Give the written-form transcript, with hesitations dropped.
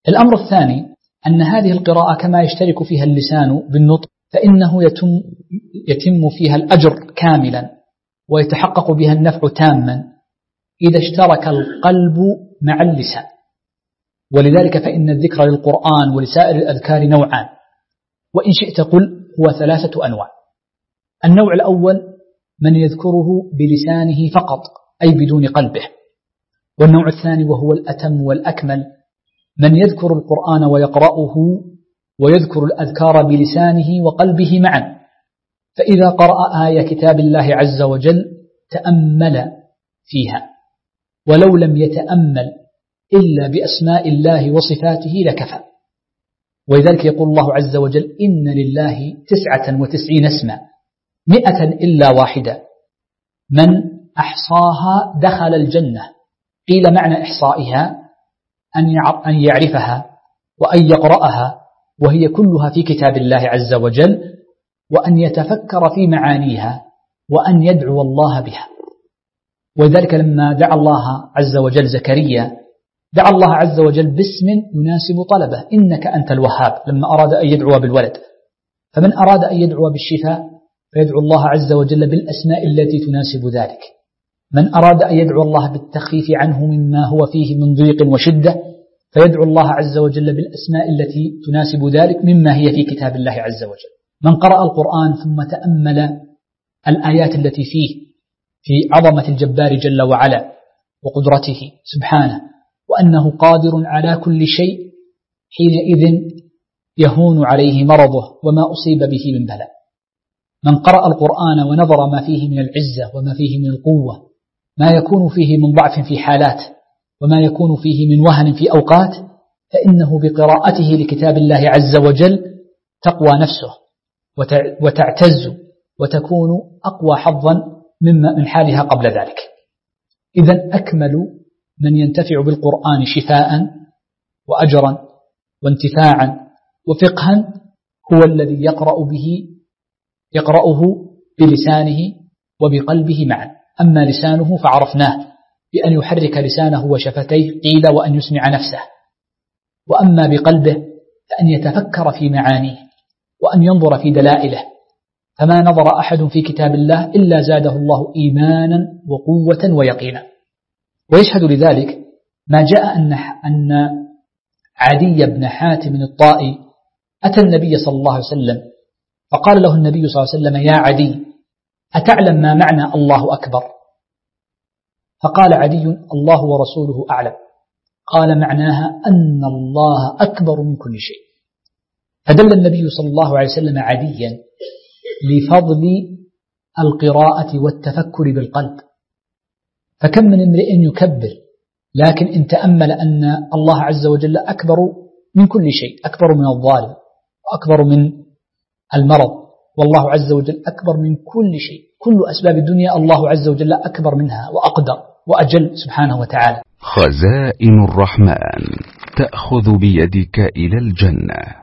الأمر الثاني أن هذه القراءة كما يشترك فيها اللسان بالنطق فإنه يتم فيها الأجر كاملا ويتحقق بها النفع تاما إذا اشترك القلب مع اللسان. ولذلك فإن الذكر للقرآن ولسائر الأذكار نوعان، وإن شئت قل هو 3 أنواع. النوع الأول من يذكره بلسانه فقط أي بدون قلبه، والنوع الثاني وهو الأتم والأكمل من يذكر القرآن ويقرأه ويذكر الأذكار بلسانه وقلبه معا، فإذا قرأ آية كتاب الله عز وجل تأمل فيها، ولو لم يتأمل إلا بأسماء الله وصفاته لكفى. ولذلك يقول الله عز وجل إن لله 99 اسما 100 إلا واحدة من أحصاها دخل الجنة. قيل معنى إحصائها أن يعرفها وأن يقرأها وهي كلها في كتاب الله عز وجل، وأن يتفكر في معانيها وأن يدعو الله بها. ولذلك لما دعا الله عز وجل زكريا دعا الله عز وجل باسم يناسب طلبه إنك أنت الوهاب لما أراد أن يدعو بالولد. فمن أراد أن يدعو بالشفاء فيدعو الله عز وجل بالأسماء التي تناسب ذلك. من أراد أن يدعو الله بالتخفيف عنه مما هو فيه من ضيق وشدة فيدعو الله عز وجل بالأسماء التي تناسب ذلك مما هي في كتاب الله عز وجل. من قرأ القرآن ثم تأمل الآيات التي فيه في عظمة الجبار جل وعلا وقدرته سبحانه وأنه قادر على كل شيء، حينئذ يهون عليه مرضه وما أصيب به من بلاء. من قرأ القرآن ونظر ما فيه من العزة وما فيه من القوة، ما يكون فيه من ضعف في حالات وما يكون فيه من وهن في أوقات، فإنه بقراءته لكتاب الله عز وجل تقوى نفسه وتعتز وتكون أقوى حظا من حالها قبل ذلك. إذن أكمل من ينتفع بالقرآن شفاء وأجرا وانتفاعا وفقها هو الذي يقرأه بلسانه وبقلبه معا. أما لسانه فعرفناه بأن يحرك لسانه وشفتيه قيل وأن يسمع نفسه، وأما بقلبه فأن يتفكر في معانيه وأن ينظر في دلائله. فما نظر أحد في كتاب الله إلا زاده الله إيمانا وقوة ويقينا. ويشهد لذلك ما جاء أن عدي بن حاتم الطائي أتى النبي صلى الله عليه وسلم فقال له النبي صلى الله عليه وسلم يا عدي أتعلم ما معنى الله أكبر؟ فقال عدي الله ورسوله أعلم. قال معناها أن الله أكبر من كل شيء. فدل النبي صلى الله عليه وسلم عديا لفضل القراءة والتفكر بالقلب. فكم من امرئ يكبر لكن إن تأمل أن الله عز وجل أكبر من كل شيء، أكبر من الظالم وأكبر من المرض، والله عز وجل أكبر من كل شيء. كل أسباب الدنيا الله عز وجل أكبر منها وأقدر وأجل سبحانه وتعالى. خزائن الرحمن تأخذ بيدك إلى الجنة.